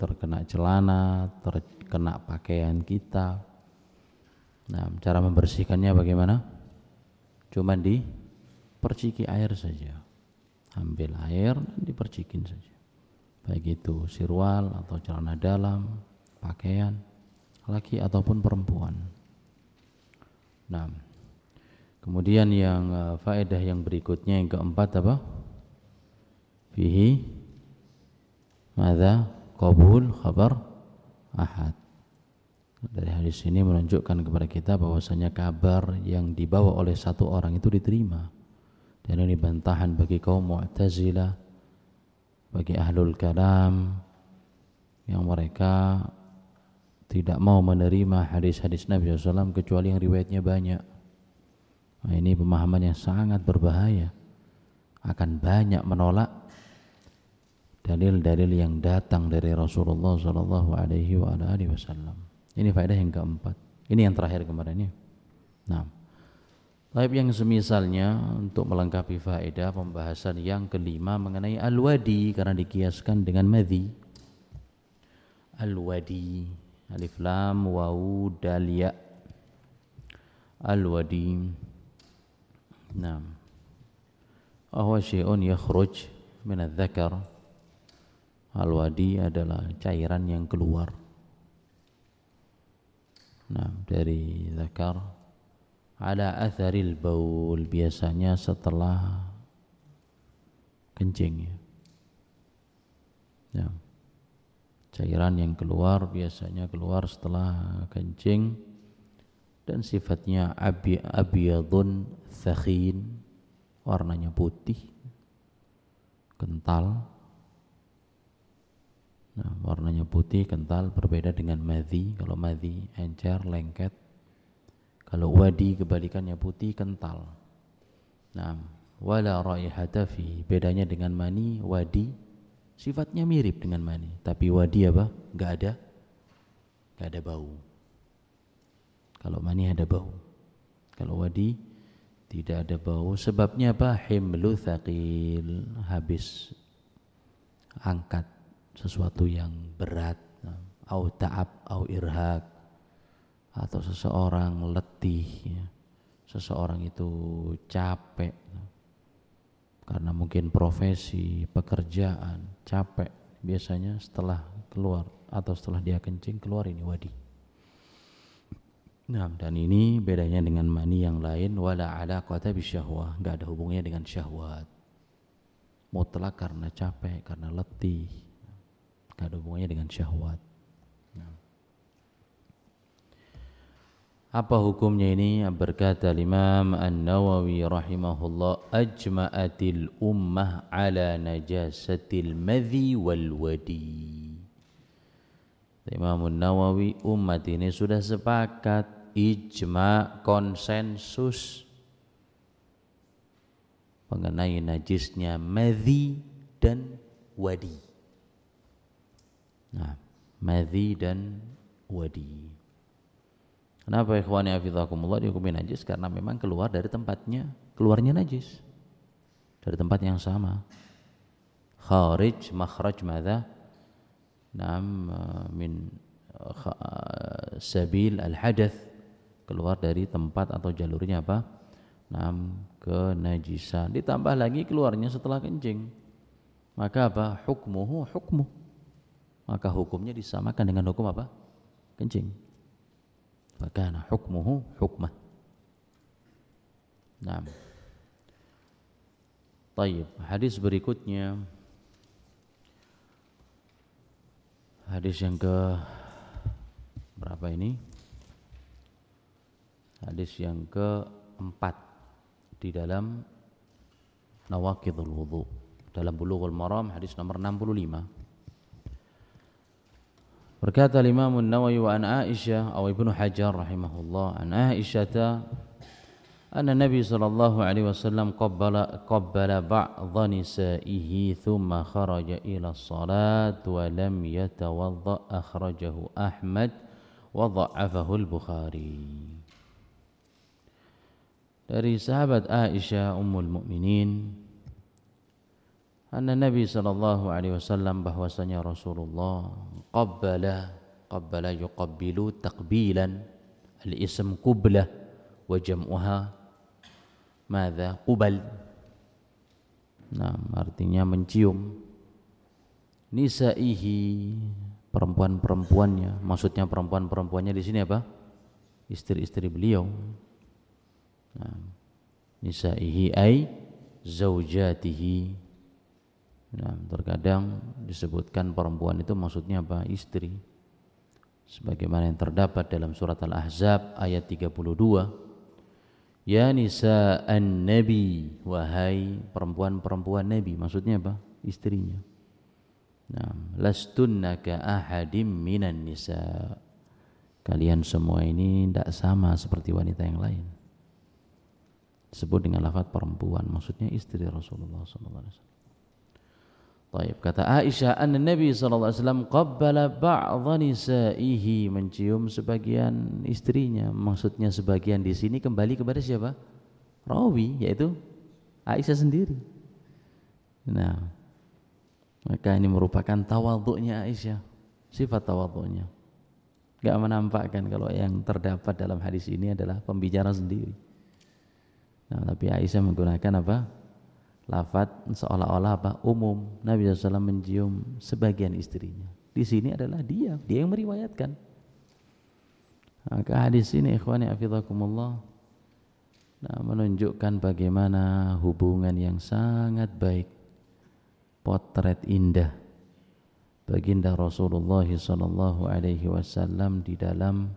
terkena celana, terkena pakaian kita. Nah, cara membersihkannya bagaimana? Cuma diperciki air saja. Ambil air dan dipercikin saja. Baik itu sirwal atau celana dalam, pakaian laki ataupun perempuan. Nah, kemudian yang faedah yang berikutnya yang keempat apa? Fihi madza qabul khabar ahad. Dari hadis ini menunjukkan kepada kita bahwasanya kabar yang dibawa oleh satu orang itu diterima. Dan ini bantahan bagi kaum Mu'tazilah, bagi ahlul kalam yang mereka tidak mau menerima hadis-hadis Nabi SAW kecuali yang riwayatnya banyak. Nah, ini pemahaman yang sangat berbahaya. Akan banyak menolak dalil-dalil yang datang dari Rasulullah SAW. Ini faedah yang keempat. Ini yang terakhir kemarin ya. Nah, baik yang semisalnya untuk melengkapi faedah pembahasan yang kelima mengenai al-wadi karena dikiaskan dengan madhi. Al-wadi, alif lam wawu dal ya. Al-wadi. Nah, huwa syai'un yakhruj min adz-dzakar. Al-wadi adalah cairan yang keluar dari zakar ala atharil baul, biasanya setelah kencing ya. Cairan yang keluar biasanya keluar setelah kencing dan sifatnya abyadun thakhin, warnanya putih kental. Nah, warnanya putih kental, berbeda dengan madhi. Kalau madhi encer lengket, kalau wadi kebalikannya putih kental. Nah, wala raihata fi, bedanya dengan mani, wadi sifatnya mirip dengan mani, tapi wadi apa? Enggak ada bau. Kalau mani ada bau, kalau wadi tidak ada bau. Sebabnya apa? Himlu thaqil, habis angkat sesuatu yang berat, au ta'ab au irhaq, atau seseorang letih ya. Seseorang itu capek karena mungkin profesi, pekerjaan, capek. Biasanya setelah keluar atau setelah dia kencing keluar ini wadi. Nah, dan ini bedanya dengan mani yang lain, wala alaqata bisyahwah, enggak ada hubungannya dengan syahwat. Mutlak karena capek, karena letih. Ada hubungannya dengan syahwat. Apa hukumnya ini? Berkata Imam An-Nawawi rahimahullah, ajma'atil ummah ala najasatil madhi wal wadi. Imam An-Nawawi, umat ini sudah sepakat, ijma, konsensus mengenai najisnya madhi dan wadi. Nah, madhi dan wadi. Kenapa ikhwani hafizakumullah dihukumi najis? Karena memang keluar dari tempatnya, keluarnya najis dari tempat yang sama. Kharij makhraj madza? Naam, min sabil al-hadath, keluar dari tempat atau jalurnya apa? Naam, kenajisan. Ditambah lagi keluarnya setelah kencing. Maka apa? Hukmuhu hukmu. Maka hukumnya disamakan dengan hukum apa? Kencing. Fakana hukmuhu hukmah. Nah, taib. Hadis berikutnya, hadis yang ke berapa ini? Hadis yang keempat di dalam Nawaqidul Wudu, dalam Bulughul Maram, hadis nomor 65. Berkata Imam An-Nawawi wa an Aisyah atau Ibnu Hajar rahimahullah, an Aisyah anna Nabi sallallahu alaihi wasallam qabbala ba'dha nisaihi thumma kharaja ila as-salat wa lam yatawadda, akhrajahu Ahmad wa dha'afahu al-Bukhari. Dari sahabat Aisyah Ummul Mukminin, anna Nabi sallallahu alaihi wasallam bahwasanya Rasulullah qabbala yuqabbilu taqbilan al-ism qublah wa jam'uha madza qubal. Nah, artinya mencium nisaihi perempuan-perempuannya. Maksudnya perempuan-perempuannya di sini apa? Istri-istri beliau. Nah, nisaihi ay zaujatihi. Nah, terkadang disebutkan perempuan itu maksudnya apa? Istri. Sebagaimana yang terdapat dalam surat Al-Ahzab ayat 32. Ya nisa'an nabi, wahai perempuan-perempuan nabi, maksudnya apa? Istrinya. Nah, lastunna ka ahadim minan nisa. Kalian semua ini tidak sama seperti wanita yang lain. Disebut dengan lafaz perempuan, maksudnya istri Rasulullah sallallahu alaihi wasallam. Baik, kata Aisyah, anna Nabi sallallahu alaihi wasallam qabbala ba'dha nisaihi, mencium sebagian istrinya. Maksudnya sebagian di sini kembali kepada siapa? Rawi, yaitu Aisyah sendiri. Nah, maka ini merupakan tawadhu'nya Aisyah, sifat tawadhu'nya. Enggak menampakkan kalau yang terdapat dalam hadis ini adalah pembicara sendiri. Nah, tapi Aisyah menggunakan apa? Lafaz seolah-olah apa? Umum. Nabi SAW mencium sebagian istrinya. Di sini adalah dia yang meriwayatkan. Maka hadis ini ikhwani hafizakumullah, nah, menunjukkan bagaimana hubungan yang sangat baik, potret indah baginda Rasulullah sallallahu alaihi wasallam di dalam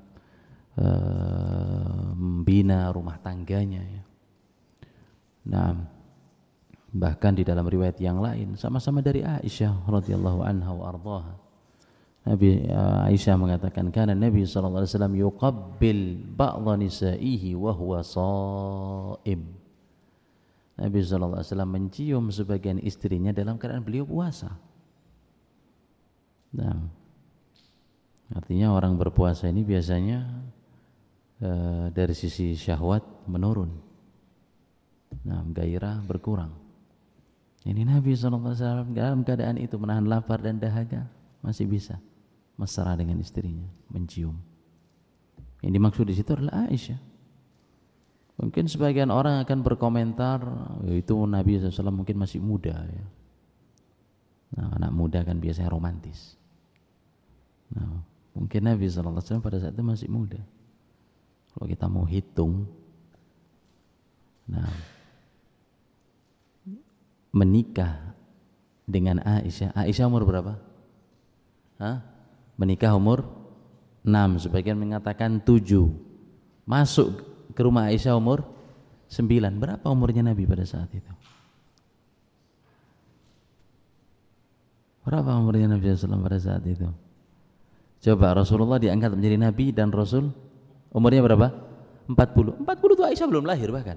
membina rumah tangganya ya. Nah, bahkan di dalam riwayat yang lain sama-sama dari Aisyah radhiyallahu anha wa ardhaha, Nabi Aisyah mengatakan kana Nabi sallallahu alaihi wasallam yuqabbil ba'dha nisaihi wa huwa shaim. Nabi sallallahu alaihi wasallam mencium sebagian istrinya dalam keadaan beliau puasa. Nah, artinya orang berpuasa ini biasanya dari sisi syahwat menurun. Nah, gairah berkurang. Ini Nabi SAW dalam keadaan itu menahan lapar dan dahaga masih bisa mesra dengan istrinya, mencium. Yang dimaksud di situ adalah Aisyah. Mungkin sebagian orang akan berkomentar, itu Nabi SAW mungkin masih muda ya. Nah, anak muda kan biasanya romantis. Nah, mungkin Nabi SAW pada saat itu masih muda. Kalau kita mau hitung, nah, menikah dengan Aisyah umur berapa? Menikah umur 6, sebagian mengatakan 7. Masuk ke rumah Aisyah umur 9. Berapa umurnya Nabi pada saat itu? Berapa umurnya Nabi SAW pada saat itu? Coba, Rasulullah diangkat menjadi Nabi dan Rasul umurnya berapa? 40. 40 itu Aisyah belum lahir bahkan.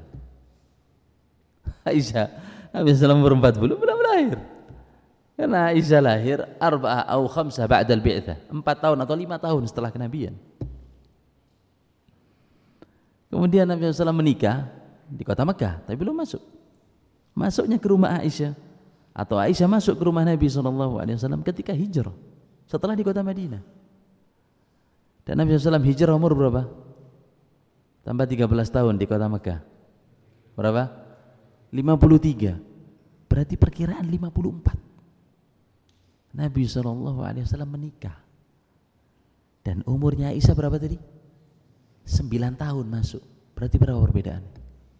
Nabi SAW umur 40 belum lahir. Karena Aisyah lahir 4 atau 5 ba'da al-bi'tsah, 4 tahun atau 5 tahun setelah kenabian. Kemudian Nabi SAW menikah di kota Mekah, tapi belum masuk. Masuknya ke rumah Aisyah, atau Aisyah masuk ke rumah Nabi SAW ketika hijrah setelah di kota Madinah. Dan Nabi SAW hijrah umur berapa? Tambah 13 tahun di kota Mekah. Berapa? 53. Berarti perkiraan 54. Nabi SAW menikah. Dan umurnya Aisyah berapa tadi? 9 tahun masuk. Berarti berapa perbedaan?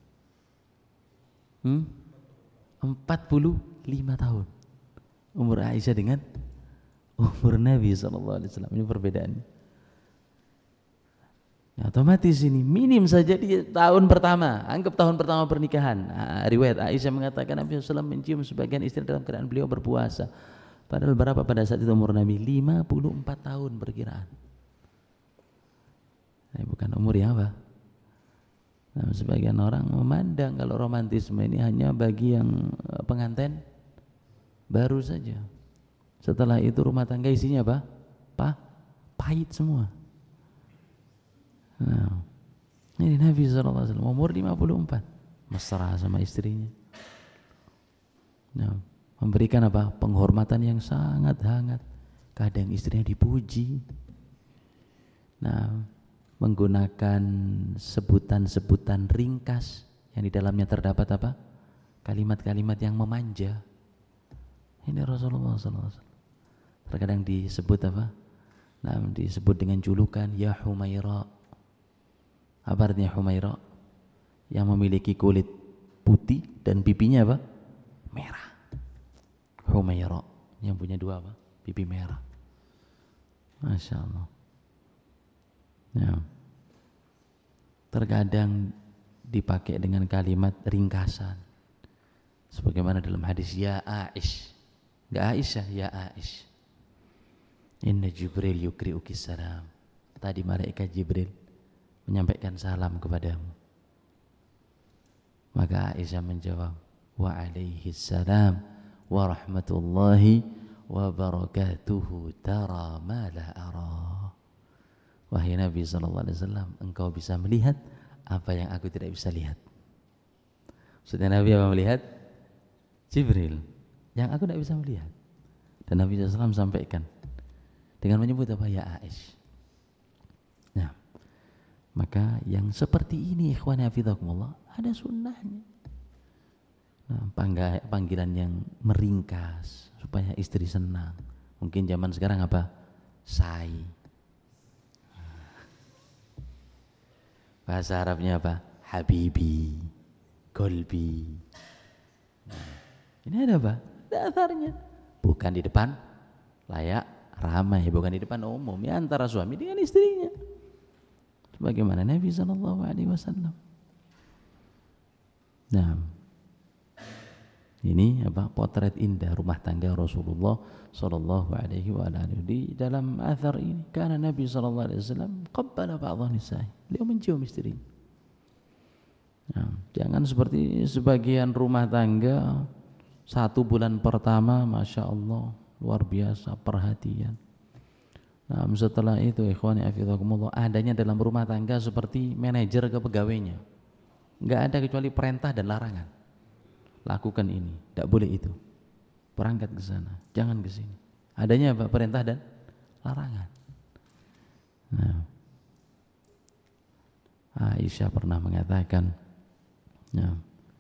45 tahun. Umur Aisyah dengan umur Nabi SAW. Ini perbedaannya. Ya, otomatis ini minim saja di tahun pertama. Anggap tahun pertama pernikahan. Riwayat Aisyah mengatakan Nabi SAW mencium sebagian istri dalam keadaan beliau berpuasa. Padahal berapa pada saat itu umur Nabi? 54 tahun perkiraan. Bukan umur yang apa? Nah, sebagian orang memandang kalau romantisme ini hanya bagi yang pengantin baru saja. Setelah itu rumah tangga isinya apa? Pahit semua. Nah, ini Nabi SAW umur 54 mesra sama istrinya. Nah, memberikan apa? Penghormatan yang sangat hangat. Kadang istrinya dipuji. Nah, menggunakan sebutan-sebutan ringkas yang di dalamnya terdapat apa? Kalimat-kalimat yang memanja. Ini Rasulullah SAW. Terkadang disebut apa? Nah, disebut dengan julukan ya Humaira. Apa artinya Humaira? Yang memiliki kulit putih dan pipinya apa? Merah. Humaira, yang punya dua apa? Pipi merah. Masya Allah. Ya. Terkadang dipakai dengan kalimat ringkasan. Sebagaimana dalam hadis ya Aish. Enggak Aisyah, ya Aish. Inna Jibril yukri'uki salam. Tadi malaikat Jibril menyampaikan salam kepadamu. Maka Aisyah menjawab, wa alaihi salam wa rahmatullahi wa barakatuhu tara ma la ara. Wahai Nabi SAW, engkau bisa melihat apa yang aku tidak bisa lihat. Maksudnya Nabi apa melihat? Jibril, yang aku tidak bisa melihat. Dan Nabi SAW sampaikan dengan menyebut apa? Ya Aish. Nah, maka yang seperti ini ikhwan hafizakumullah ada sunnahnya. Nah, panggilan yang meringkas supaya istri senang. Mungkin zaman sekarang apa? Say. Bahasa Arabnya apa? Habibi, Golbi. Nah, ini ada apa? Ada atharnya. Bukan di depan layak ramai, bukan di depan umum, ya antara suami dengan istrinya. Sebagaimana Nabi SAW. Nah, ini apa? Potret indah rumah tangga Rasulullah sallallahu alaihi wa alihi. Di dalam athar ini karena Nabi sallallahu alaihi wasallam qabbala ba'dhan nisa'i. Beliau mencium istrinya. Nah, jangan seperti sebagian rumah tangga 1 bulan pertama Masya Allah luar biasa perhatian. Nah, setelah itu ikhwani hafizakumullah adanya dalam rumah tangga seperti manajer ke pegawainya. Enggak ada kecuali perintah dan larangan. Lakukan ini, tidak boleh itu. Berangkat ke sana, jangan ke sini. Adanya apa? Perintah dan larangan. Nah, Aisyah pernah mengatakan, nah,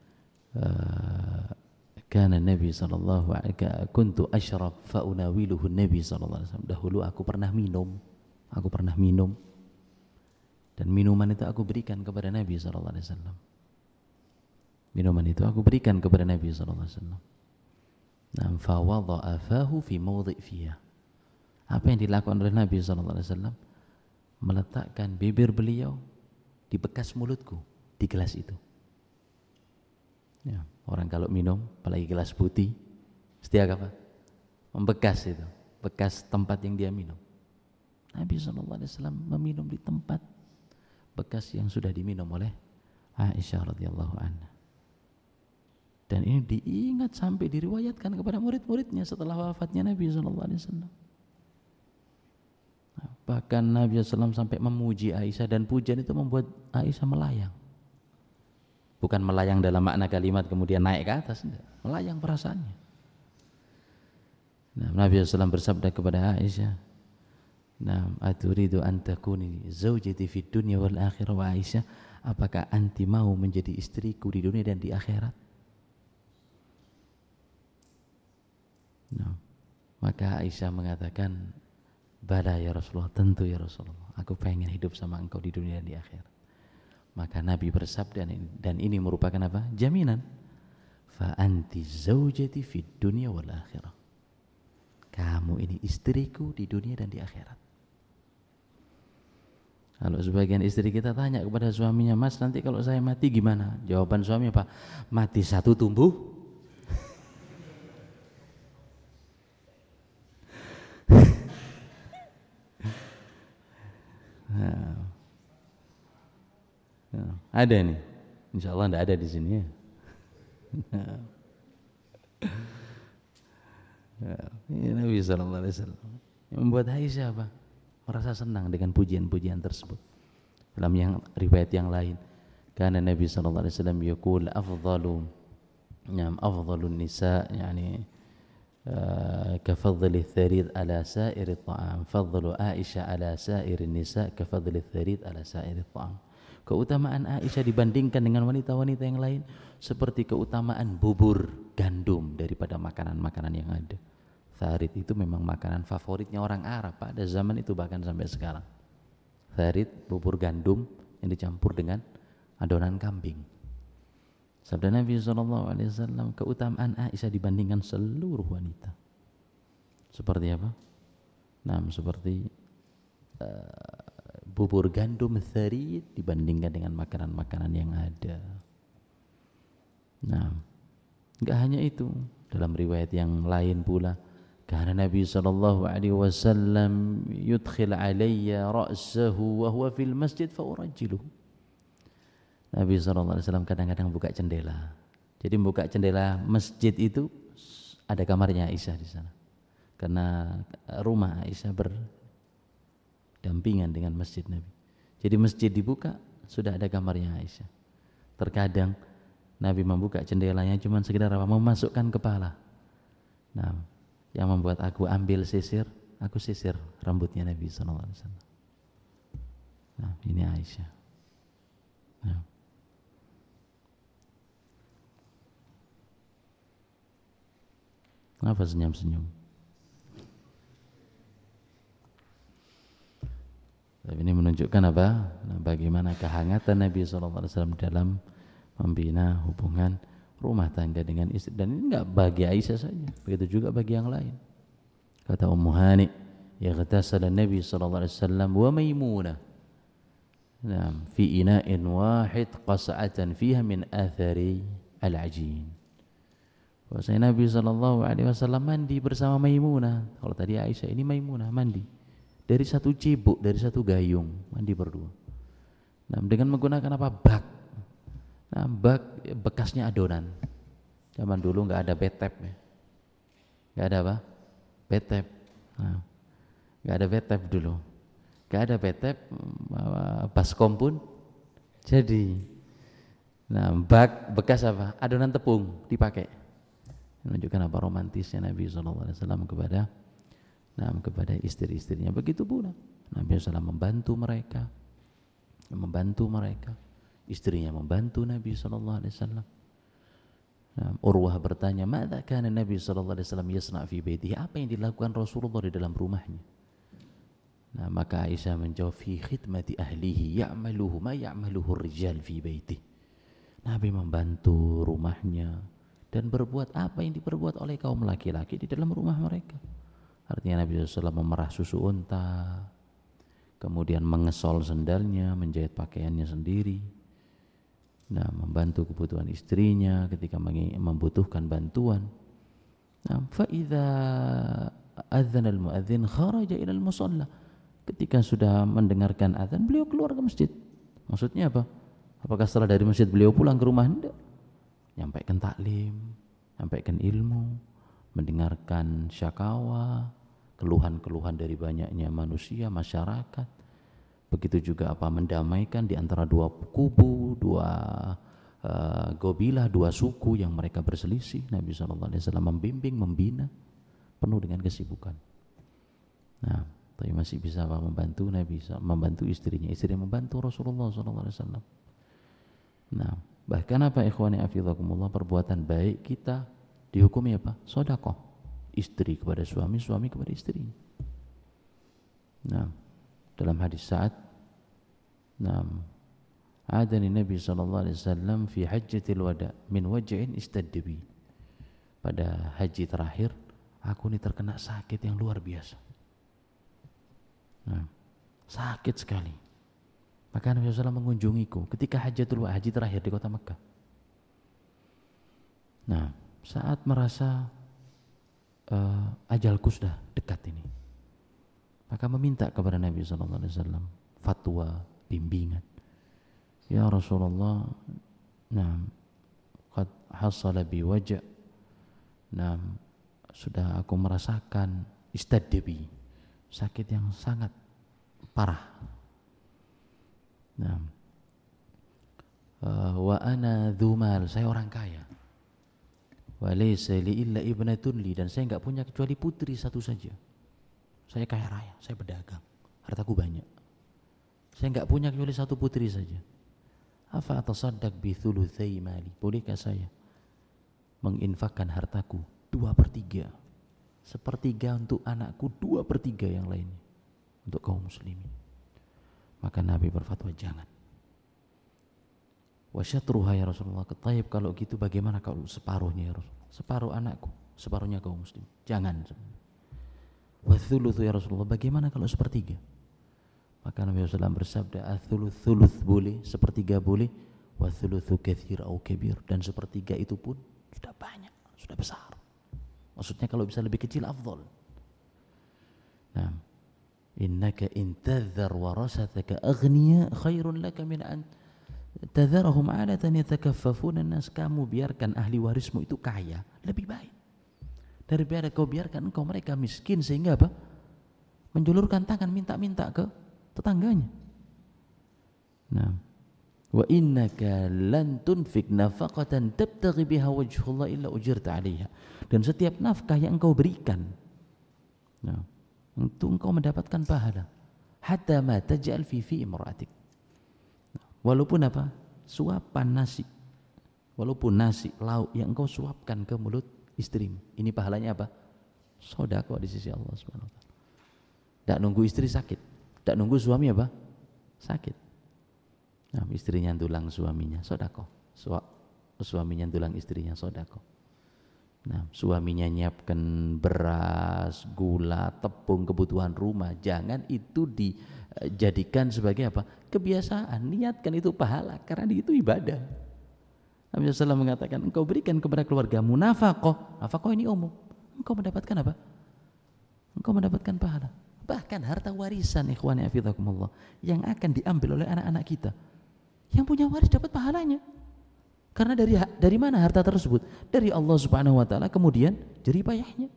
kana Nabi sallallahu alaihi wasallam kuntu ashrab fa unawiluhu Nabi sallallahu alaihi wasallam. Dahulu aku pernah minum. Dan minuman itu aku berikan kepada Nabi sallallahu alaihi wasallam. Minuman itu aku berikan kepada Nabi sallallahu alaihi wasallam. Nam fa wada'a fahu fi mawdi' fiha. Apa yang dilakukan oleh Nabi sallallahu alaihi wasallam? Meletakkan bibir beliau di bekas mulutku di gelas itu. Ya, orang kalau minum, apalagi gelas putih, setiap apa? Membekas itu, bekas tempat yang dia minum. Nabi sallallahu alaihi wasallam meminum di tempat bekas yang sudah diminum oleh Aisyah radhiyallahu anha. Dan ini diingat sampai diriwayatkan kepada murid-muridnya setelah wafatnya Nabi sallallahu alaihi wasallam. Bahkan Nabi SAW sampai memuji Aisyah dan pujian itu membuat Aisyah melayang. Bukan melayang dalam makna kalimat kemudian naik ke atas, enggak. Melayang perasaannya. Nah, Nabi SAW bersabda kepada Aisyah, "Nah, aturidu an takuni zaujati fid dunya wal akhirah wa Aisyah, apakah anti mau menjadi istriku di dunia dan di akhirat?" Nah, maka Aisyah mengatakan, "Bala ya Rasulullah, tentu ya Rasulullah, aku pengen hidup sama engkau di dunia dan di akhirat." Maka Nabi bersabda, dan ini merupakan apa? Jaminan. Fa anti zaujati fid dunya wal akhirah. Kamu ini istriku di dunia dan di akhirat. Kalau sebagian istri kita tanya kepada suaminya, "Mas, nanti kalau saya mati gimana?" Jawaban suami apa? "Mati satu tumbuh." Nah, ada nih, insya Allah tidak ada di sini ya. Ini Nabi sallallahu alaihi wasallam yang membuat Aisyah apa? Merasa senang dengan pujian-pujian tersebut. Dalam yang riwayat yang lain, karena Nabi sallallahu alaihi wasallam yaqul afdalun nisa, yani كفضل الثريد على سائر الطعام فضل عائشة على سائر النساء كفضل الثريد على سائر الطعام. Keutamaan Aisyah dibandingkan dengan wanita-wanita yang lain seperti keutamaan bubur gandum daripada makanan-makanan yang ada. Tharid itu memang makanan favoritnya orang Arab pada zaman itu bahkan sampai sekarang. Tharid, bubur gandum yang dicampur dengan adonan kambing. Sabda Nabi SAW, keutamaan Aisyah dibandingkan seluruh wanita. Seperti apa? Nah, seperti bubur gandum tharid dibandingkan dengan makanan-makanan yang ada. Nah, enggak hanya itu. Dalam riwayat yang lain pula, karena Nabi SAW yudkhil alayya ra'sahu wa huwa fil masjid fa urajjiluhu. Nabi SAW kadang-kadang buka jendela. Jadi buka jendela masjid itu ada kamarnya Aisyah di sana. Karena rumah Aisyah berdampingan dengan masjid Nabi. Jadi masjid dibuka, sudah ada kamarnya Aisyah. Terkadang Nabi membuka jendelanya cuma sekedar memasukkan kepala. Nah, yang membuat aku ambil sisir, aku sisir rambutnya Nabi SAW. Nah, ini Aisyah. Nah. Apa senyum-senyum? Tapi ini menunjukkan apa? Nah, bagaimana kehangatan Nabi SAW dalam membina hubungan rumah tangga dengan istri. Dan ini enggak bagi Aisyah saja, begitu juga bagi yang lain. Kata Ummu Hani, yaghtasala Nabi SAW wa Maimunah. Nah, fi ina'in wahid qas'atan fiha min athari al-ajin. Bahwasanya Nabi SAW mandi bersama Maimunah. Kalau tadi Aisyah, ini Maimunah mandi dari satu cibuk, dari satu gayung, mandi berdua. Nah, dengan menggunakan apa? Bak. Nah, bak bekasnya adonan. Zaman dulu nggak ada betep ya. Nggak ada apa? Betep. Nah, nggak ada betep dulu. Nggak ada betep, baskom pun jadi. Nah, bak bekas apa? Adonan tepung dipakai. Menunjukkan apa romantisnya Nabi SAW kepada istri-istrinya. Begitu pula Nabi SAW membantu mereka, istrinya membantu Nabi SAW. Urwah bertanya, "Madza kana Nabi SAW yasna' fi baitihi?" Apa yang dilakukan Rasulullah di dalam rumahnya? Nah, maka Aisyah menjawab, "Fi khidmati ahlihi ya'maluhu ma ya'maluhu ar-rijal fi baitihi." Nabi membantu rumahnya dan berbuat apa yang diperbuat oleh kaum laki-laki di dalam rumah mereka. Artinya Nabi SAW memerah susu unta, kemudian mengesol sendalnya, menjahit pakaiannya sendiri. Nah, membantu kebutuhan istrinya ketika membutuhkan bantuan. Nah, fa idza adzana al-muadzin kharaja ila al-musalla. Ketika sudah mendengarkan azan, beliau keluar ke masjid. Maksudnya apa? Apakah setelah dari masjid beliau pulang ke rumah? Tidak. Nyampaikan taklim, nyampaikan ilmu, mendengarkan syakawa, keluhan-keluhan dari banyaknya manusia, masyarakat. Begitu juga apa? Mendamaikan di antara dua kubu, dua gobilah, dua suku yang mereka berselisih. Nabi SAW membimbing, membina, penuh dengan kesibukan. Nah, tapi masih bisa apa? Membantu Nabi, membantu istrinya, istrinya membantu Rasulullah SAW. Nah, bahkan apa ikhwani afizakumullah, perbuatan baik kita dihukumi apa? Sedekah. Istri kepada suami, suami kepada istri. Nah, dalam hadis Sa'ad, adani Nabi SAW fi hajjatil wada min waj'in istadbi. Pada haji terakhir, aku ini terkena sakit yang luar biasa. Nah, sakit sekali. Maka Nabi SAW mengunjungiku ketika haji terakhir di kota Mekah. Nah, saat merasa ajalku sudah dekat ini, maka meminta kepada Nabi SAW fatwa, bimbingan. Ya Rasulullah, qad hasala bi waja'. Sudah aku merasakan istadbi, sakit yang sangat parah. Wa ana dzumal, saya orang kaya. wa laysa li illa ibnatun li, dan saya enggak punya kecuali putri satu saja. Saya kaya raya, saya pedagang, hartaku banyak. Saya enggak punya kecuali satu putri saja. Afa atasaddaq bi thulutsai mali, bolehkah saya menginfakkan hartaku 2/3, sepertiga untuk anakku, 2/3 yang lainnya untuk kaum muslimin? Maka Nabi berfatwa jangan. Wa syatruha ya Rasulullah, taib kalau gitu bagaimana kalau separuhnya ya Rasulullah? Separuh anakku, separuhnya kaum muslim. Jangan. Wa thulutsu ya Rasulullah, bagaimana kalau sepertiga? Maka Nabi SAW bersabda, ats-tsuluts boleh, sepertiga boleh, wa tsulutsu katsir au kabir, dan sepertiga itu pun sudah banyak, sudah besar. Maksudnya kalau bisa lebih kecil afdal. Nah, innaka in tadhar warasataka aghniya khairun laka min an tadharahum 'alatan yatakaffafuna an-nas. Kamu biarkan ahli warismu itu kaya, lebih baik daripada kau biarkan engkau mereka miskin sehingga apa? Menjulurkan tangan minta-minta ke tetangganya. Nah, wa innaka lan tunfik nafaqatan tabtaghi biha wajhullah illa ujirta 'alaiha. Dan setiap nafkah yang engkau berikan, nah, untuk engkau mendapatkan pahala. Hatta ma taj'al fi imra'atik. Walaupun apa? Suapan nasi. Walaupun nasi, lauk yang engkau suapkan ke mulut istrimu. Ini pahalanya apa? Sedekah di sisi Allah Subhanahu wa taala. Tidak nunggu istri sakit. Tidak nunggu suami apa? Sakit. Nah, istrinya tulang suaminya, sedekah. Suaminya tulang istrinya, sedekah. Nah, suaminya nyiapkan beras, gula, tepung, kebutuhan rumah. Jangan itu dijadikan sebagai apa? Kebiasaan. Niatkan itu pahala, karena itu ibadah. Nabi SAW mengatakan, engkau berikan kepada keluargamu nafkah. Nafkah ini umum. Engkau mendapatkan apa? Engkau mendapatkan pahala. Bahkan harta warisan, ikhwani hafizakumullah, yang akan diambil oleh anak-anak kita, yang punya waris dapat pahalanya. Karena dari mana harta tersebut? Dari Allah Subhanahu wa taala, kemudian jerih payahnya.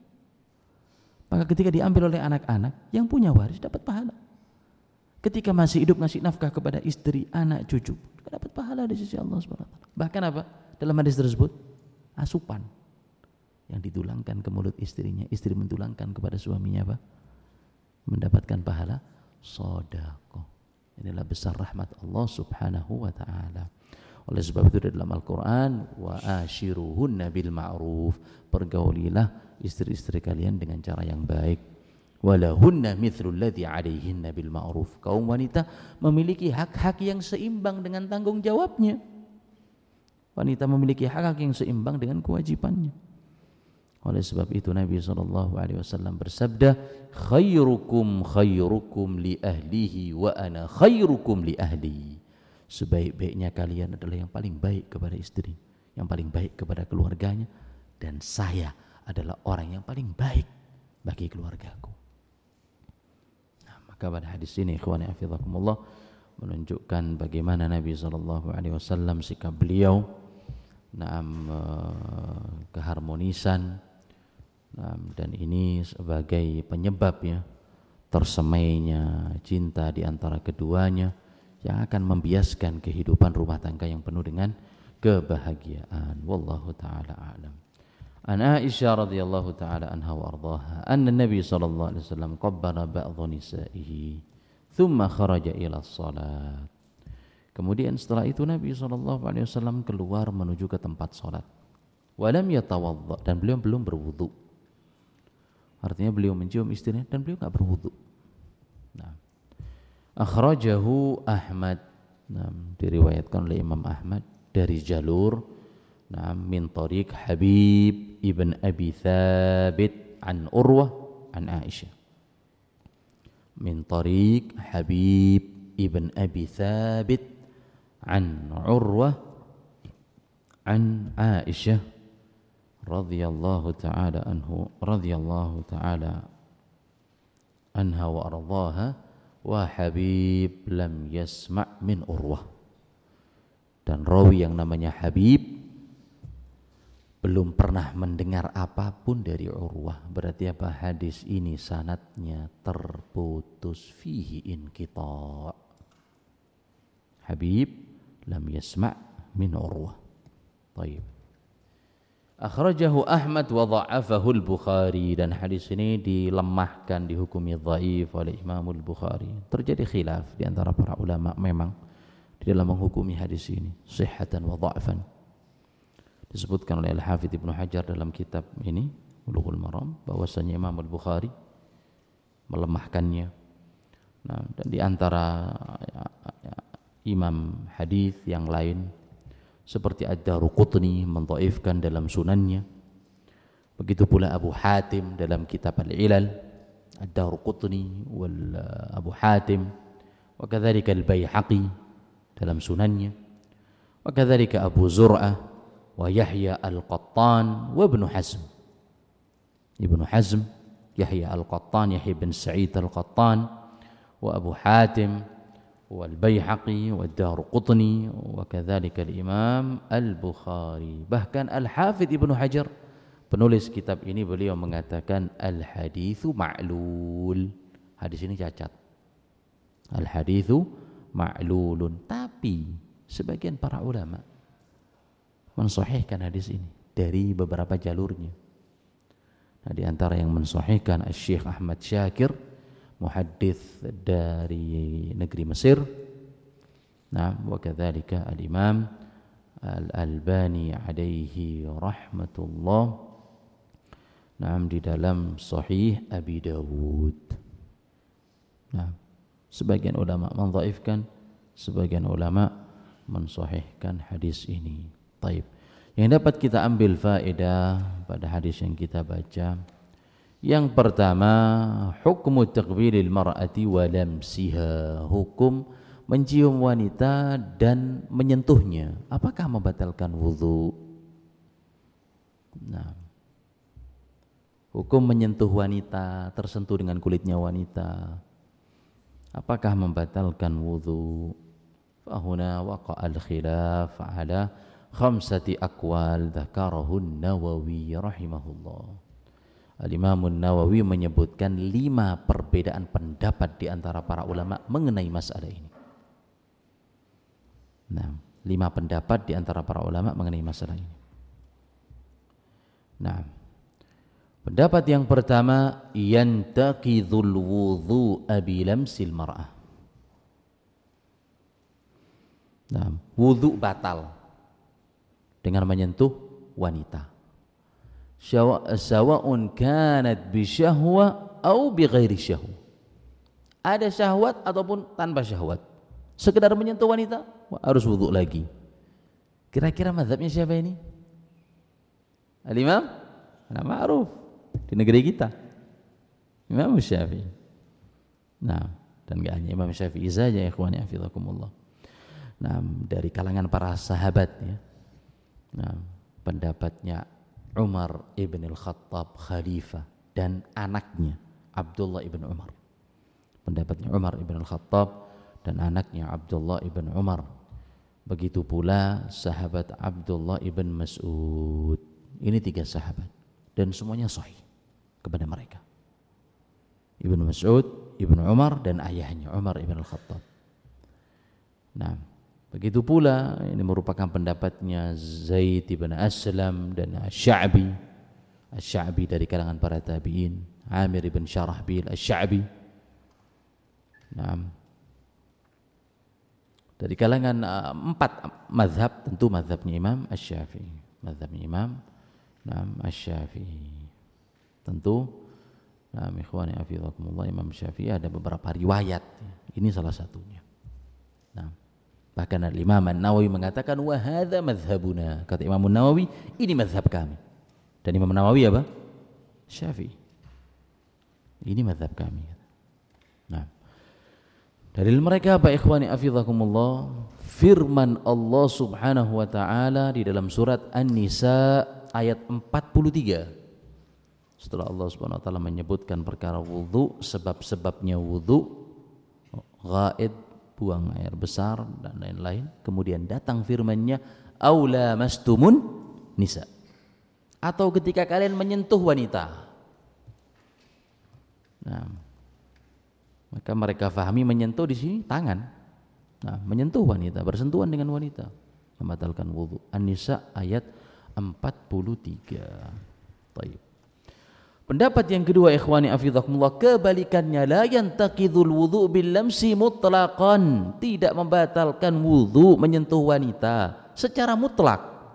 Maka ketika diambil oleh anak-anak, yang punya waris dapat pahala. Ketika masih hidup ngasih nafkah kepada istri, anak, cucu, dapat pahala di sisi Allah Subhanahu wa taala. Bahkan apa? Dalam hadis tersebut, asupan yang ditulangkan ke mulut istrinya, istri mentulangkan kepada suaminya apa? Mendapatkan pahala sedekah. Inilah besar rahmat Allah Subhanahu wa taala. Oleh sebab itu dalam Al-Qur'an, wa ashiruhunna bil ma'ruf, pergaulilah istri-istri kalian dengan cara yang baik. Walahunna mithlul ladzi 'alaihinna bil ma'ruf. Kaum wanita memiliki hak-hak yang seimbang dengan tanggung jawabnya. Wanita memiliki hak-hak yang seimbang dengan kewajibannya. Oleh sebab itu Nabi SAW bersabda, khairukum khairukum li ahlihi wa ana khairukum li ahli. Sebaik-baiknya kalian adalah yang paling baik kepada istri, yang paling baik kepada keluarganya, dan saya adalah orang yang paling baik bagi keluargaku. Nah, maka pada hadis ini ikhwani hafizakumullah menunjukkan bagaimana Nabi SAW sikap beliau, keharmonisan. Dan ini sebagai penyebab ya tersemainya cinta di antara keduanya yang akan membiaskan kehidupan rumah tangga yang penuh dengan kebahagiaan. Wallahu taala a'lam. An Aisyah radhiyallahu taala anha wa ardhaha anna Nabi sallallahu alaihi wasallam qabbara ba'dha nisa'ihi thumma kharaja ila shalat. Kemudian setelah itu Nabi sallallahu alaihi wasallam keluar menuju ke tempat salat. Walam yatawadda, dan beliau belum berwudu. Artinya beliau mencium istrinya dan beliau enggak berwudu. Nah, akhrajahu Ahmad, diriwayatkan oleh Imam Ahmad dari jalur min tariq Habib ibn Abi Thabit an Urwah an Aisyah. Min tariq Habib ibn Abi Thabit an Urwah an Aisyah radhiyallahu ta'ala anha wa ardhaha, wa Habib lam yasma' min Urwah. Dan rawi yang namanya Habib belum pernah mendengar apapun dari Urwah. Berarti apa? Hadis ini sanadnya terputus, fihi inqita'. Habib lam yasma' min Urwah. Baik. Akhrajahu Ahmad wa dha'afahu al-Bukhari, dan hadis ini dilemahkan, dihukumi dhaif oleh Imam al-Bukhari. Terjadi khilaf di antara para ulama memang di dalam menghukumi hadis ini sihhatan wa dha'fan. Disebutkan oleh Al-Hafidz Ibnu Hajar dalam kitab ini Bulughul Maram bahwasanya Imam al-Bukhari melemahkannya. Nah, dan di antara imam hadis yang lain seperti Ad-Daruqutni mendhaifkan dalam sunannya. Begitu pula Abu Hatim dalam kitab Al-Ilal, Ad-Daruqutni wal Abu Hatim, wa kadzalika Al-Baihaqi dalam sunannya, wa kadzalika Abu Zur'ah wa Yahya Al-Qattan wa Ibnu Hazm. Ibnu Hazm, Yahya Al-Qattan, Yahya bin Sa'id Al-Qattan, wa Abu Hatim wal-Baihaqi wad-Daruqutni wa kadzalika al-Imam al-Bukhari. Bahkan Al-Hafidz Ibnu Hajar penulis kitab ini, beliau mengatakan al-haditsu ma'lul. Hadis ini cacat. Al-haditsu ma'lulun. Tapi sebagian para ulama mensahihkan hadis ini dari beberapa jalurnya. Nah, di antara yang mensahihkan Asy-Syaikh Ahmad Syakir, muhaddits dari negeri Mesir. Nah, wa kadzalika al-Imam Al-Albani alaihi rahmatullah. Nah, di dalam Sahih Abi Dawud. Nah, sebagian ulama mendhaifkan, sebagian ulama mensahihkan hadis ini. Taib. Yang dapat kita ambil faedah pada hadis yang kita baca, yang pertama, hukmu taqbilil mar'ati wa lamsiha, hukum mencium wanita dan menyentuhnya. Apakah membatalkan wudu? Nah, hukum menyentuh wanita, tersentuh dengan kulitnya wanita, apakah membatalkan wudu? Fahuna waqa'al khilaf ala khamsati aqwal dzakarahu an-Nawawi rahimahullah. Al-Imam Nawawi menyebutkan 5 perbedaan pendapat di antara para ulama mengenai masalah ini. Nah, 5 pendapat di antara para ulama mengenai masalah ini. Nah, pendapat yang pertama, yantaqidul wudhu'a bi lamsil mar'ah. Nah, wudu batal dengan menyentuh wanita. Sawa'un kanat bi syahwa au bi ghairi syahwa. Ada syahwat ataupun tanpa syahwat. Sekedar menyentuh wanita harus wudu lagi. Kira-kira mazhabnya siapa ini? Al-Imam ma'ruf di negeri kita, Imam Syafi'i. Nah, dan enggak hanya Imam Syafi'i saja, ikhwani hafizakumullah. Nah, dari kalangan para sahabat ya. Nah, pendapatnya Umar ibn al-Khattab khalifah dan anaknya Abdullah ibn Umar. Pendapatnya Umar ibn al-Khattab dan anaknya Abdullah ibn Umar. Begitu pula sahabat Abdullah ibn Mas'ud. Ini 3 sahabat dan semuanya sahih kepada mereka. Ibn Mas'ud, Ibn Umar, dan ayahnya Umar ibn al-Khattab. Nah, begitu pula ini merupakan pendapatnya Zaid bin Aslam dan Asy-Sya'bi dari kalangan para tabi'in, Amir bin Syarahbil Asy-Sya'bi. Nah, dari kalangan 4 mazhab, tentu mazhabnya Imam Asy-Syafi'i. Mazhabnya Imam Asy-Syafi'i. Tentu, nah, ikhwani hafizakumullah, Imam Syafi'i ada beberapa riwayat. Ini salah satunya. Nah, bahkan Imam An-Nawawi mengatakan wa hadza madhhabuna. Kata Imam An-Nawawi, ini mazhab kami. Dan Imam Nawawi apa? Syafi'i. Ini mazhab kami. Nah, dalil mereka apa ikhwani hafizakumullah? Firman Allah Subhanahu wa taala di dalam surat An-Nisa ayat 43. Setelah Allah Subhanahu wa taala menyebutkan perkara wudu, sebab-sebabnya wudu, ghaid, buang air besar dan lain-lain, kemudian datang firman-Nya aula mastumun nisa, atau ketika kalian menyentuh wanita. Nah, maka mereka fahami menyentuh di sini tangan. Nah, menyentuh wanita, bersentuhan dengan wanita membatalkan wudu. An-Nisa ayat Baik. Pendapat yang kedua ikhwani afizakumullah, kebalikannya, la yantaqidul wudu' bil lamsi mutlaqan, tidak membatalkan wudu menyentuh wanita secara mutlak.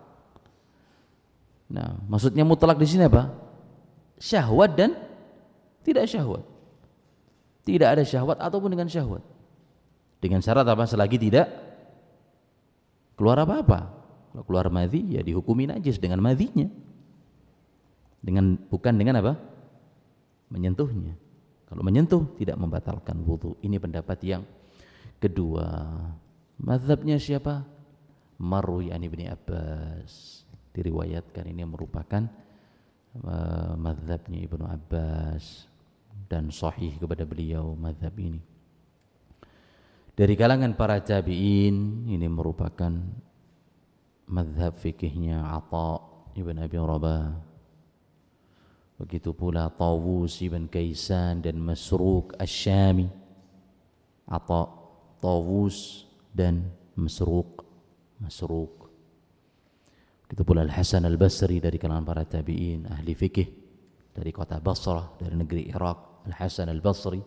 Nah, maksudnya mutlak di sini apa? Syahwat dan tidak syahwat. Tidak ada syahwat ataupun dengan syahwat. Dengan syarat apa? Selagi tidak keluar apa-apa. Kalau keluar madhi ya dihukumi najis dengan madhinya. Bukan dengan apa? Menyentuhnya. Kalau menyentuh tidak membatalkan wudu. Ini pendapat yang kedua. Mazhabnya siapa? Marwi an Ibni Abbas. Diriwayatkan ini merupakan mazhabnya Ibnu Abbas dan sahih kepada beliau mazhab ini. Dari kalangan para tabi'in ini merupakan mazhab fikihnya Atha ibn Abi Rabah. Begitu pula Tawus ibn Kaisan dan Masruq Asy-Syami. Atha, Tawus dan Masruq. Begitu pula Al-Hasan Al-Basri dari kalangan para tabi'in, ahli fikih dari kota Basrah, dari negeri Irak, Al-Hasan Al-Basri.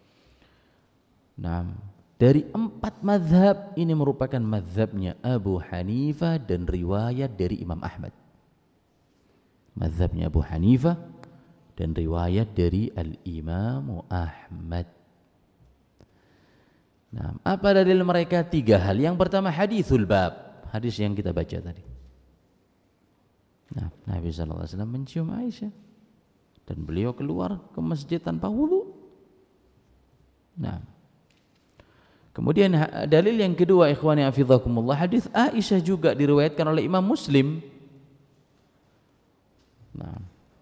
Nah, dari 4 mazhab ini merupakan mazhabnya Abu Hanifah dan riwayat dari Imam Ahmad. Mazhabnya Abu Hanifah dan riwayat dari Al-Imam Ahmad. Nah, apa dalil mereka? 3 hal. Yang pertama hadithul bab, hadis yang kita baca tadi. Nah, Nabi SAW mencium Aisyah dan beliau keluar ke masjid tanpa wudu. Nah, kemudian dalil yang kedua ikhwani hafizakumullah, hadis Aisyah juga diriwayatkan oleh Imam Muslim. Nah,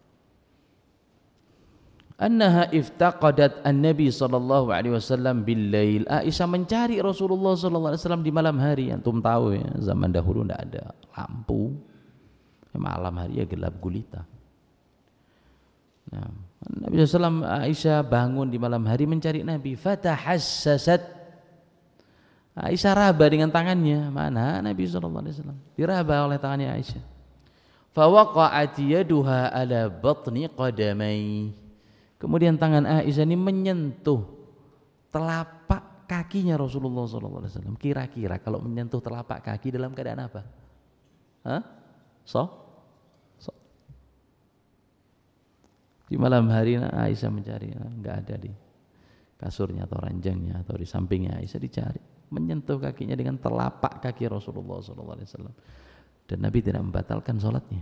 annaha iftaqadat an-nabi sallallahu alaihi wasallam bil-lail. Aisyah mencari Rasulullah sallallahu alaihi wasallam di malam hari. Antum tahu ya, zaman dahulu enggak ada lampu. Malam hari ya gelap gulita. Nah, Nabi SAW, Aisyah bangun di malam hari mencari Nabi. Fatahassasat. Aisyah raba dengan tangannya. Mana Nabi SAW? Diraba oleh tangannya Aisyah. Fawaqa'at yaduha ala batni qadamai. Kemudian tangan Aisyah ini menyentuh telapak kakinya Rasulullah SAW. Kira-kira kalau menyentuh telapak kaki dalam keadaan apa? Hah? Di malam hari Aisyah mencari, enggak ada di kasurnya atau ranjangnya atau di sampingnya Aisyah dicari, menyentuh kakinya dengan telapak kaki Rasulullah SAW. Dan Nabi tidak membatalkan sholatnya.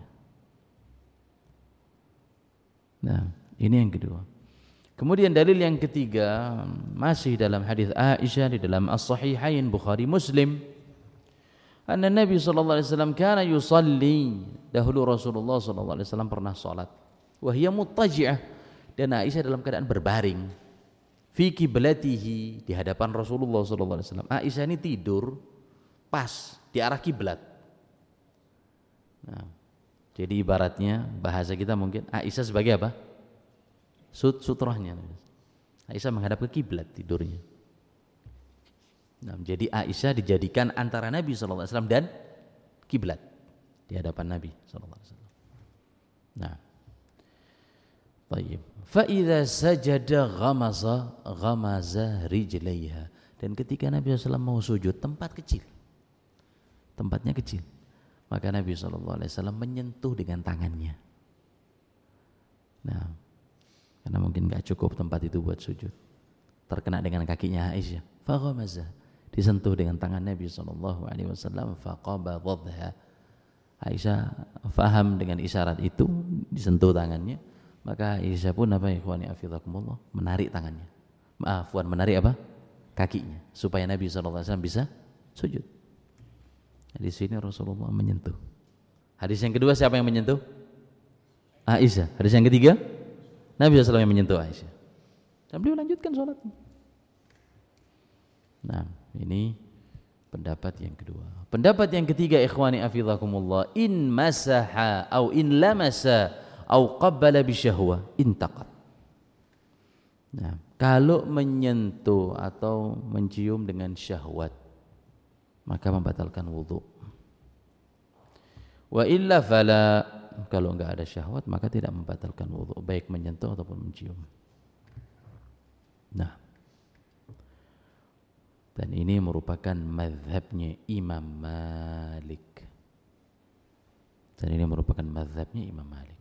Nah, ini yang kedua. Kemudian dalil yang ketiga masih dalam hadis Aisyah di dalam As-Sahihain Bukhari Muslim. Anna Nabi sallallahu alaihi wasallam kana yusalli. Dahulu Rasulullah sallallahu alaihi wasallam pernah salat. Wa hiya muttaji'ah, dan Aisyah dalam keadaan berbaring. Fi qiblatihi, di hadapan Rasulullah sallallahu alaihi wasallam. Aisyah ini tidur pas di arah kiblat. Nah, jadi ibaratnya bahasa kita mungkin Aisyah sebagai apa? Sutrahnya. Aisyah menghadap ke kiblat tidurnya. Nah, jadi Aisyah dijadikan antara Nabi SAW dan kiblat di hadapan Nabi SAW. Nah, baik. Fa idza sajada ghamaza rijlaiha. Dan ketika Nabi SAW mau sujud, tempatnya kecil, maka Nabi SAW menyentuh dengan tangannya. Nah, karena mungkin gak cukup tempat itu buat sujud, terkena dengan kakinya Aisyah. Fa ghamaza, disentuh dengan tangan Nabi SAW. Faqabadha. Aisyah faham dengan isyarat itu, disentuh tangannya, maka Aisyah pun apa ikhwani afizakumullah, menarik tangannya. Menarik apa? Kakinya, supaya Nabi SAW bisa sujud. Di sini Rasulullah menyentuh. Hadis yang kedua siapa yang menyentuh? Aisyah. Hadis yang ketiga Nabi SAW yang menyentuh Aisyah. Dan beliau lanjutkan sholatnya. Nah, ini pendapat yang kedua. Pendapat yang ketiga ikhwani afizakumullah, in masaha au in lamasa au qabbala bisyahwa intaqad. Nah, kalau menyentuh atau mencium dengan syahwat maka membatalkan wudu. Wa illa fala, kalau enggak ada syahwat maka tidak membatalkan wudu, baik menyentuh ataupun mencium. Nah, dan ini merupakan mazhabnya Imam Malik. Dan ini merupakan mazhabnya Imam Malik.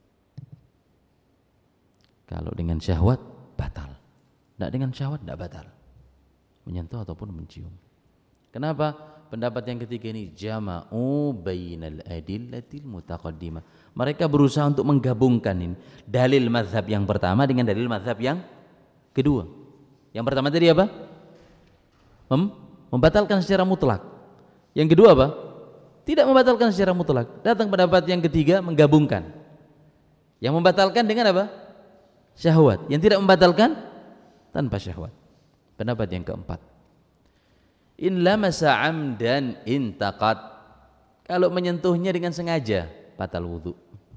Kalau dengan syahwat batal, tidak dengan syahwat tidak batal, menyentuh ataupun mencium. Kenapa? Pendapat yang ketiga ini jama'u bainal adillatil mutaqaddimah. Mereka berusaha untuk menggabungkan ini dalil mazhab yang pertama dengan dalil mazhab yang kedua. Yang pertama tadi apa? Membatalkan secara mutlak. Yang kedua apa? Tidak membatalkan secara mutlak. Datang pendapat yang ketiga menggabungkan. Yang membatalkan dengan apa? Syahwat. Yang tidak membatalkan tanpa syahwat. Pendapat yang keempat, in lamasa amdan intaqad. Kalau menyentuhnya dengan sengaja batal wudu.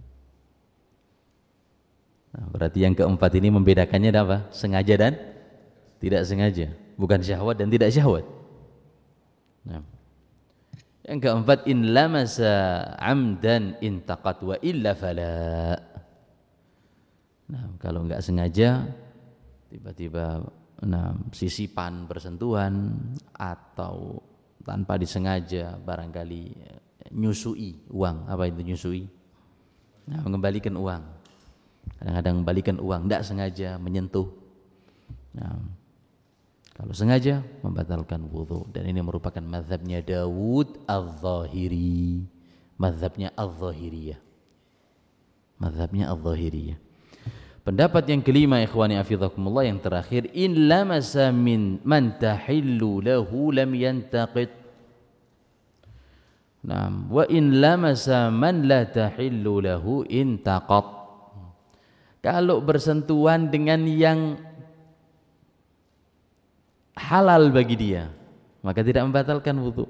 Nah, berarti yang keempat ini membedakannya apa? Sengaja dan tidak sengaja, bukan syahwat dan tidak syahwat. Nah, yang keempat, in lamasa amdan intaqad wa illa fala. Nah, kalau enggak sengaja tiba-tiba sisipan bersentuhan atau tanpa disengaja barangkali nyusui uang. Apa itu nyusui? Nah, mengembalikan uang. Kadang-kadang mengembalikan uang tidak sengaja menyentuh. Nah, kalau sengaja membatalkan wudu, dan ini merupakan mazhabnya Dawud al-Zahiri, mazhabnya al-Zahiriyah. Mazhabnya al-Zahiriyah. Pendapat yang kelima, ikhwani afizakumullah, yang terakhir, in lamasa min man tahillu lahu lam yantaqid. Naam, wa in lamasa man la tahillu lahu intaqad. Kalau bersentuhan dengan yang halal bagi dia, maka tidak membatalkan wudu.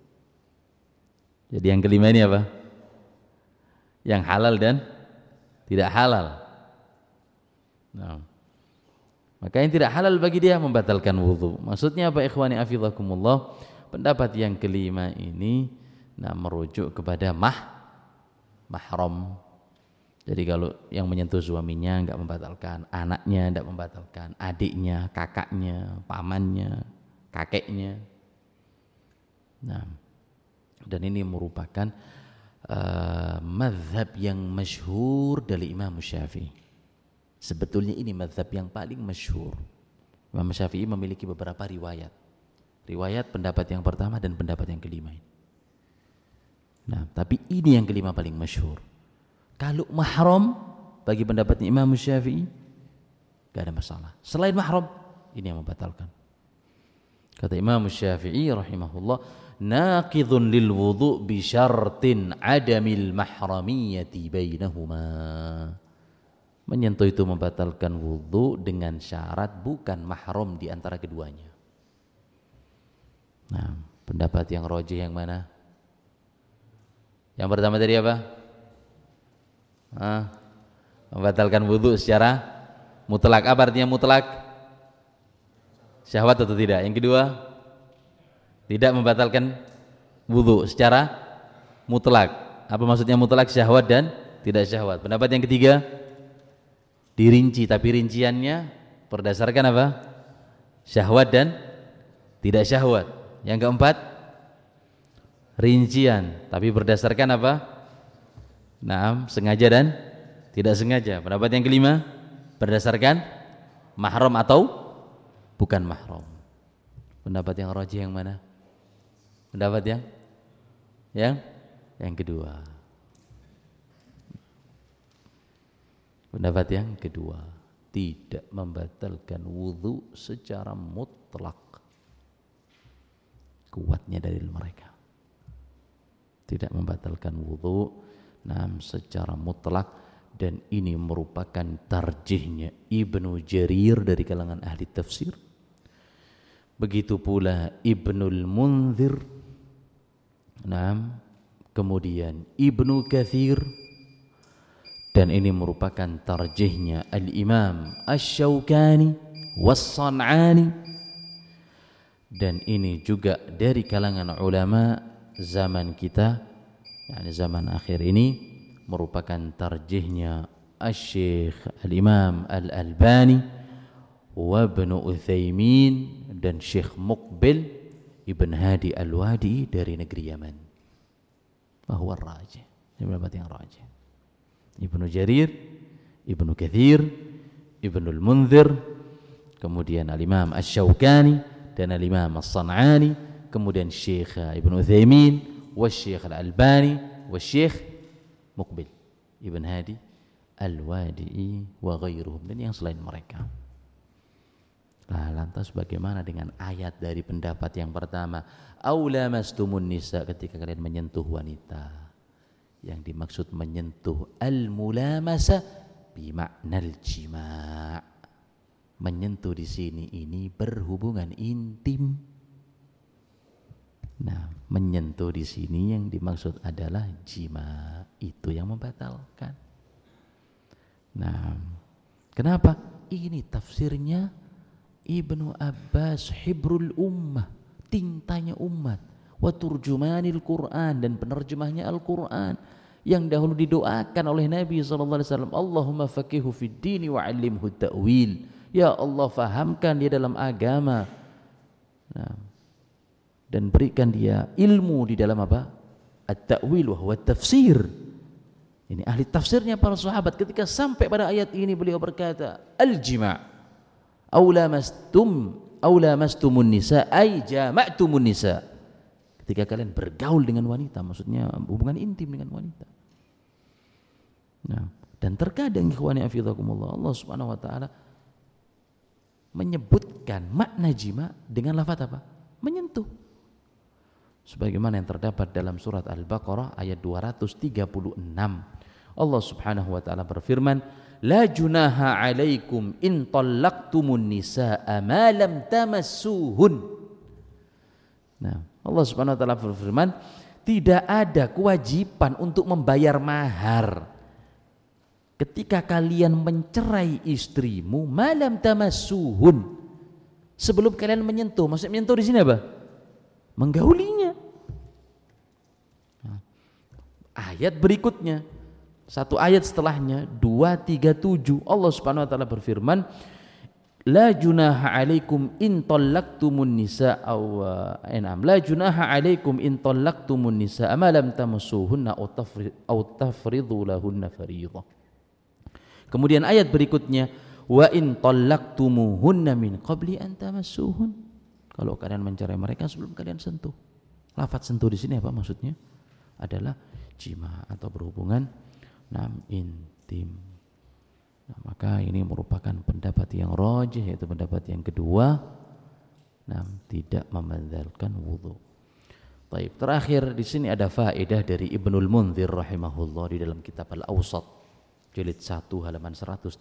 Jadi yang kelima ini apa? Yang halal dan tidak halal. Nah, maka yang tidak halal bagi dia membatalkan wudu. Maksudnya apa, ikhwani afizakumullah? Pendapat yang kelima ini merujuk kepada mahram. Jadi kalau yang menyentuh suaminya enggak membatalkan, anaknya enggak membatalkan, adiknya, kakaknya, pamannya, kakeknya. Nah, dan ini merupakan mazhab yang masyhur dari Imam Syafi'i. Sebetulnya ini mazhab yang paling masyhur. Imam Syafi'i memiliki beberapa riwayat. Riwayat pendapat yang pertama dan pendapat yang kelima ini. Nah, tapi ini yang kelima paling masyhur. Kalau mahram bagi pendapatnya Imam Syafi'i enggak ada masalah. Selain mahram, ini yang membatalkan. Kata Imam Syafi'i rahimahullah, naqidhun lil wudu' bi syartin adamil mahramiyyati bainahuma. Menyentuh itu membatalkan wudu dengan syarat bukan mahram di antara keduanya. Nah, pendapat yang rajih yang mana? Yang pertama tadi apa? Membatalkan wudu secara mutlak. Apa artinya mutlak? Syahwat atau tidak? Yang kedua, tidak membatalkan wudu secara mutlak. Apa maksudnya mutlak? Syahwat dan tidak syahwat. Pendapat yang ketiga, dirinci, tapi rinciannya berdasarkan apa? Syahwat dan tidak syahwat. Yang keempat, rincian, tapi berdasarkan apa? Naam, sengaja dan tidak sengaja. Pendapat yang kelima, berdasarkan mahram atau bukan mahram. Pendapat yang rajih yang mana? Pendapat yang kedua. Pendapat yang kedua, tidak membatalkan wudu secara mutlak. Kuatnya dalil mereka. Tidak membatalkan wudu secara mutlak, dan ini merupakan tarjihnya Ibnu Jarir dari kalangan ahli tafsir. Begitu pula Ibnul Munzir. Kemudian Ibnu Katsir. Dan ini merupakan tarjihnya Al-Imam Asy-Syaukani Was-San'ani. Dan ini juga dari kalangan ulama zaman kita, yakni zaman akhir ini merupakan tarjihnya Asy-Syaikh Al-Imam Al-Albani wa Ibnu Utsaimin dan Syekh Muqbil Ibn Hadi Al-Wadi dari negeri Yaman. Bahwa rajih, ini pendapat yang rajih. Ibnu Jarir, Ibnu Katsir, Ibnu Al-Munzir, kemudian Al-Imam Asy-Syaukani dan Al-Imam As-San'ani, kemudian Syekh Ibnu Utsaimin wa Syekh Al-Albani wa Syekh Muqbil Ibn Hadi Al-Wadi'i wa ghairuhum dan yang selain mereka. Nah, lantas bagaimana dengan ayat dari pendapat yang pertama, aula mastumun nisa, ketika kalian menyentuh wanita? Yang dimaksud menyentuh al-mulamasa bimaknal jima'. Menyentuh di sini ini berhubungan intim. Nah, menyentuh di sini yang dimaksud adalah jima', itu yang membatalkan. Nah, kenapa? Ini tafsirnya Ibnu Abbas, hibrul ummah, tintanya umat, wa turjumanil Quran, dan penerjemahnya Al-Quran yang dahulu didoakan oleh Nabi SAW. Allahumma faqihu fid dini wa 'allimhu ta'wil. Ya Allah, fahamkan dia dalam agama. Nah, dan berikan dia ilmu di dalam apa? At-ta'wil wa huwa tafsir. Ini ahli tafsirnya para sahabat. Ketika sampai pada ayat ini beliau berkata, al-jima' aula mastumun nisa ay jama'tumun nisa. Ketika kalian bergaul dengan wanita, maksudnya hubungan intim dengan wanita. Nah, dan terkadang ikhwani hafizakumullah, Allah Subhanahu wa taala menyebutkan makna jima dengan lafaz apa? Menyentuh. Sebagaimana yang terdapat dalam surat Al-Baqarah ayat 236. Allah Subhanahu wa taala berfirman, la junaha 'alaikum in talaqtumun nisaa ma lam tamassuhun. Nah, Allah Subhanahu wa taala berfirman, tidak ada kewajiban untuk membayar mahar ketika kalian mencerai istrimu malam tamassuhun, sebelum kalian menyentuh. Maksudnya menyentuh di sini apa? Menggaulinya. Nah, ayat berikutnya, satu ayat setelahnya 237, Allah Subhanahu wa taala berfirman, la junaha 'alaikum in talaqtumun nisaa la junaha 'alaikum in talaqtumun nisaa ma lam tamassuhunna aw tafridhu lahunna fariidhah. Kemudian ayat berikutnya, wa in talaqtumuhunna min qabli an tamassuhun, kalau kalian mencerai mereka sebelum kalian sentuh. Lafaz sentuh di sini apa maksudnya? Adalah jima atau berhubungan intim. Nah, maka ini merupakan pendapat yang rajih, yaitu pendapat yang kedua, tidak membatalkan wudu. Baik, terakhir di sini ada faedah dari Ibnul Munzir rahimahullah di dalam kitab Al-Awsat jilid 1 halaman 130.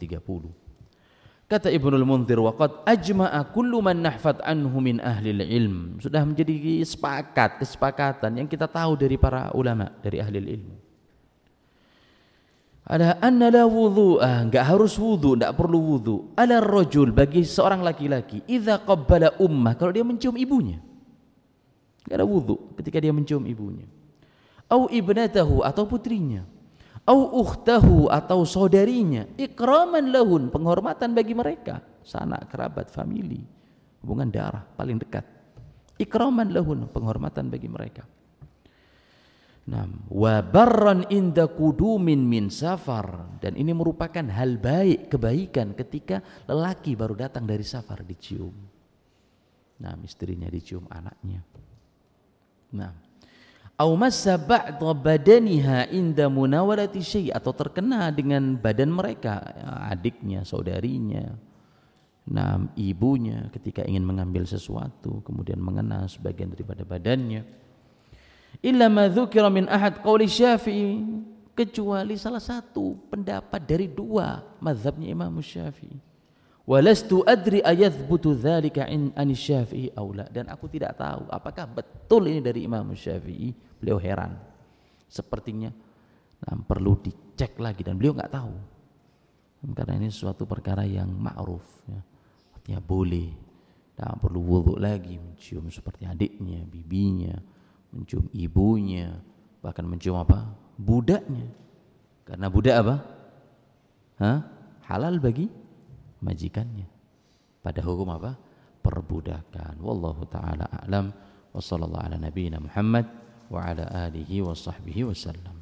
Kata Ibnul Munzir, waqad ajma'a kullu man nahfat anhu min ahli ilm, sudah menjadi kesepakatan yang kita tahu dari para ulama, dari ahli ilmu, ada anna la wudhu'a, enggak harus wudu, enggak perlu wudu, ala rajul, bagi seorang laki-laki, idza qabbala ummah, kalau dia mencium ibunya, enggak ada wudu ketika dia mencium ibunya, au ibnatahu, atau putrinya, au ukhtahu, atau saudarinya, ikraman lahun, penghormatan bagi mereka, sanak kerabat, famili, hubungan darah paling dekat, ikraman lahun, penghormatan bagi mereka. Wa barran inda kudumin min safar, dan ini merupakan hal baik, kebaikan ketika lelaki baru datang dari safar dicium. Istrinya dicium anaknya. Au massa ba'dha badaniha inda munawalati syai', atau terkena dengan badan mereka, adiknya, saudarinya, ibunya ketika ingin mengambil sesuatu kemudian mengena sebagian daripada badannya. Illa ma dzukira min ahad qauli Syafi'i, kecuali salah satu pendapat dari dua mazhabnya Imam Syafi'i. Walastu adri ayathbutu dzalika an Syafi'i aw la, dan aku tidak tahu apakah betul ini dari Imam Syafi'i. Beliau heran, sepertinya perlu dicek lagi, dan beliau enggak tahu, karena ini suatu perkara yang ma'ruf, ya. Artinya boleh, tidak perlu wudu lagi mencium seperti adiknya, bibinya, mencium ibunya, bahkan mencium apa? Budaknya. Karena budak apa? Halal bagi majikannya. Pada hukum apa? Perbudakan. Wallahu taala a'lam wa sallallahu ala nabiyyina Muhammad wa ala alihi wa sahbihi wasallam.